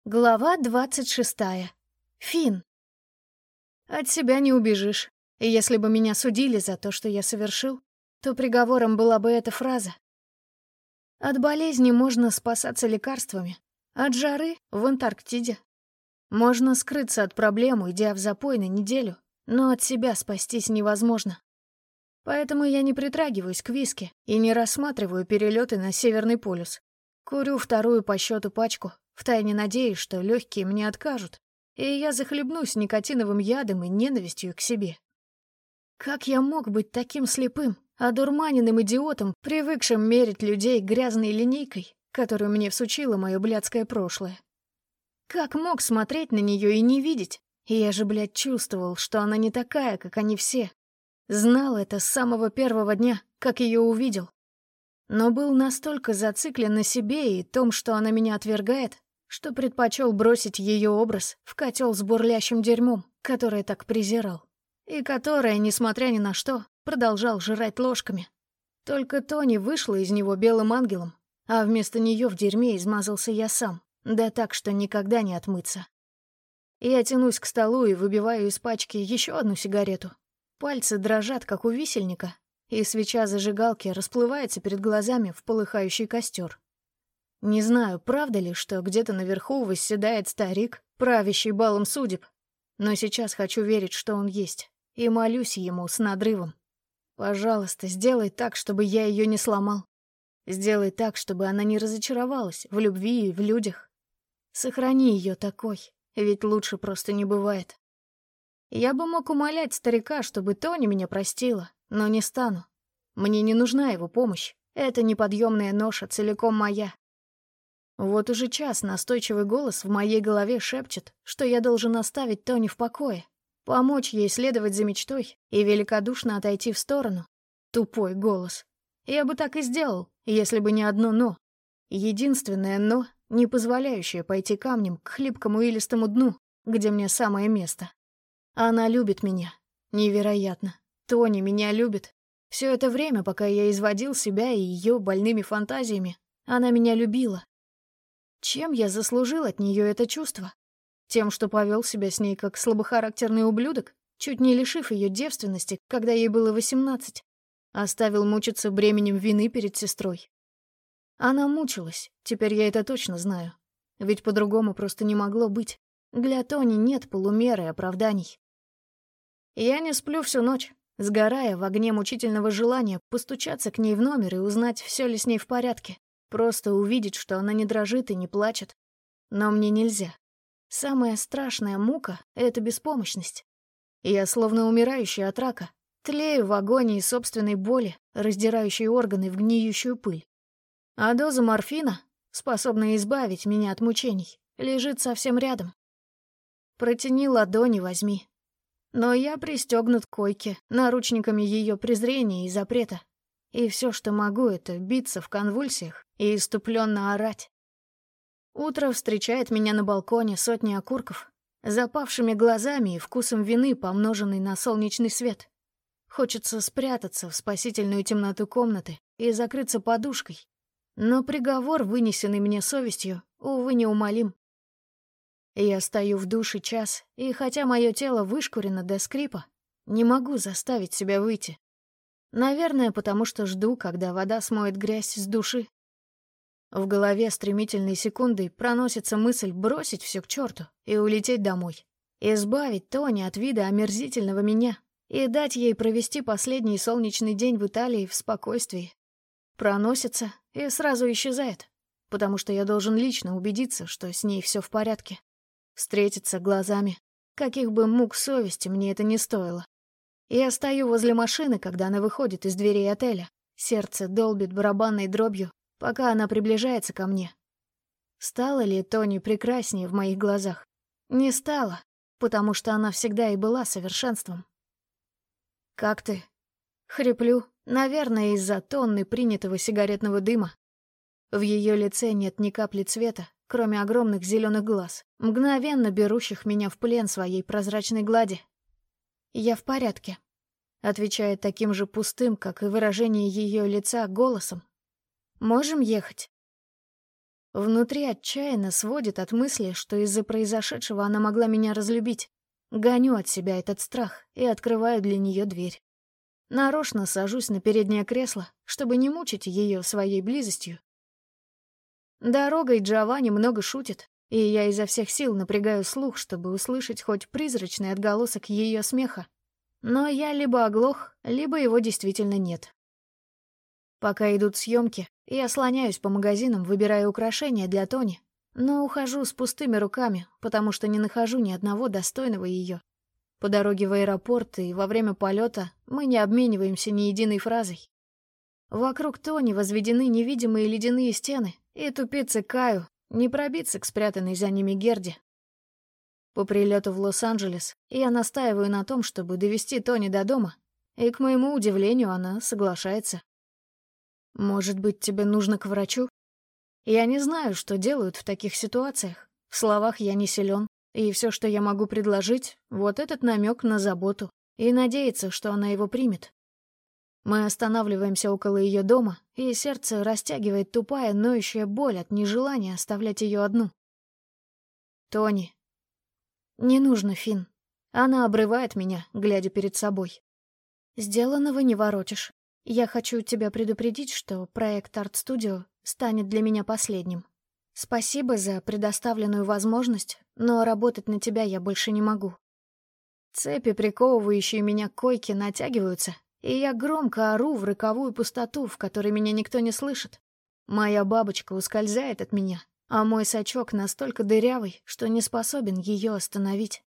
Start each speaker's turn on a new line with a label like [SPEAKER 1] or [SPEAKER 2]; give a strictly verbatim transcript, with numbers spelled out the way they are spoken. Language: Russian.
[SPEAKER 1] Глава двадцать шестая. Финн. От себя не убежишь. И если бы меня судили за то, что я совершил, то приговором была бы эта фраза. От болезни можно спасаться лекарствами, от жары — в Антарктиде. Можно скрыться от проблем, уйдя в запой на неделю, но от себя спастись невозможно. Поэтому я не притрагиваюсь к виски и не рассматриваю перелеты на Северный полюс. Курю вторую по счету пачку, втайне надеюсь, что легкие мне откажут, и я захлебнусь никотиновым ядом и ненавистью к себе. Как я мог быть таким слепым, одурманенным идиотом, привыкшим мерить людей грязной линейкой, которую мне всучило мое блядское прошлое? Как мог смотреть на нее и не видеть? Я же, блядь, чувствовал, что она не такая, как они все. Знал это с самого первого дня, как ее увидел. Но был настолько зациклен на себе и том, что она меня отвергает, что предпочел бросить ее образ в котел с бурлящим дерьмом, которое так презирал, и которое, несмотря ни на что, продолжал жрать ложками. Только Тони вышла из него белым ангелом, а вместо нее в дерьме измазался я сам, да так, что никогда не отмыться. Я тянусь к столу и выбиваю из пачки еще одну сигарету. Пальцы дрожат, как у висельника, и свеча зажигалки расплывается перед глазами в полыхающий костер. Не знаю, правда ли, что где-то наверху восседает старик, правящий балом судеб, но сейчас хочу верить, что он есть, и молюсь ему с надрывом. Пожалуйста, сделай так, чтобы я ее не сломал. Сделай так, чтобы она не разочаровалась в любви и в людях. Сохрани ее такой, ведь лучше просто не бывает. Я бы мог умолять старика, чтобы Тони меня простила, но не стану. Мне не нужна его помощь. Это неподъемная ноша целиком моя. Вот уже час настойчивый голос в моей голове шепчет, что я должен оставить Тони в покое, помочь ей следовать за мечтой и великодушно отойти в сторону. Тупой голос. Я бы так и сделал, если бы не одно «но». Единственное «но», не позволяющее пойти камнем к хлипкому илистому дну, где мне самое место. Она любит меня. Невероятно. Тони меня любит. Все это время, пока я изводил себя и ее больными фантазиями, она меня любила. Чем я заслужил от нее это чувство? Тем, что повел себя с ней как слабохарактерный ублюдок, чуть не лишив ее девственности, когда ей было восемнадцать, оставил мучиться бременем вины перед сестрой. Она мучилась, теперь я это точно знаю. Ведь по-другому просто не могло быть. Для Тони нет полумеры оправданий. Я не сплю всю ночь, сгорая в огне мучительного желания постучаться к ней в номер и узнать, все ли с ней в порядке. Просто увидеть, что она не дрожит и не плачет. Но мне нельзя. Самая страшная мука — это беспомощность. Я, словно умирающий от рака, тлею в агонии собственной боли, раздирающей органы в гниющую пыль. А доза морфина, способная избавить меня от мучений, лежит совсем рядом. Протяни ладони, возьми. Но я пристегнут к койке наручниками ее презрения и запрета. И все, что могу, это биться в конвульсиях и иступленно орать. Утро встречает меня на балконе сотни окурков, запавшими глазами и вкусом вины, помноженный на солнечный свет. Хочется спрятаться в спасительную темноту комнаты и закрыться подушкой. Но приговор, вынесенный мне совестью, увы, неумолим. Я стою в душе час, и хотя мое тело вышкурено до скрипа, не могу заставить себя выйти. Наверное, потому что жду, когда вода смоет грязь с души. В голове стремительной секундой проносится мысль бросить все к черту и улететь домой. Избавить Тони от вида омерзительного меня и дать ей провести последний солнечный день в Италии в спокойствии. Проносится и сразу исчезает, потому что я должен лично убедиться, что с ней все в порядке. Встретиться глазами, каких бы мук совести мне это не стоило. Я стою возле машины, когда она выходит из дверей отеля. Сердце долбит барабанной дробью, пока она приближается ко мне. Стала ли Тони прекраснее в моих глазах? Не стала, потому что она всегда и была совершенством. «Как ты?» Хриплю, наверное, из-за тонны принятого сигаретного дыма. В ее лице нет ни капли цвета, кроме огромных зеленых глаз, мгновенно берущих меня в плен своей прозрачной глади. «Я в порядке», — отвечает таким же пустым, как и выражение ее лица, голосом. «Можем ехать?» Внутри отчаянно сводит от мысли, что из-за произошедшего она могла меня разлюбить. Гоню от себя этот страх и открываю для нее дверь. Нарочно сажусь на переднее кресло, чтобы не мучить ее своей близостью. Дорогой Джованни много шутит, и я изо всех сил напрягаю слух, чтобы услышать хоть призрачный отголосок ее смеха. Но я либо оглох, либо его действительно нет. Пока идут съемки, я слоняюсь по магазинам, выбирая украшения для Тони, но ухожу с пустыми руками, потому что не нахожу ни одного достойного ее. По дороге в аэропорт и во время полета мы не обмениваемся ни единой фразой. Вокруг Тони возведены невидимые ледяные стены, и тупицы Каю не пробиться к спрятанной за ними Герде. По прилету в Лос-Анджелес я настаиваю на том, чтобы довести Тони до дома, и, к моему удивлению, она соглашается. «Может быть, тебе нужно к врачу?» Я не знаю, что делают в таких ситуациях. В словах я не силен, и все, что я могу предложить, вот этот намек на заботу, и надеяться, что она его примет. Мы останавливаемся около ее дома, и сердце растягивает тупая, ноющая боль от нежелания оставлять ее одну. «Тони». «Не нужно, Финн». Она обрывает меня, глядя перед собой. «Сделанного не воротишь. Я хочу тебя предупредить, что проект Арт-студио станет для меня последним. Спасибо за предоставленную возможность, но работать на тебя я больше не могу». Цепи, приковывающие меня к койке, натягиваются, и я громко ору в роковую пустоту, в которой меня никто не слышит. Моя бабочка ускользает от меня, а мой сачок настолько дырявый, что не способен ее остановить.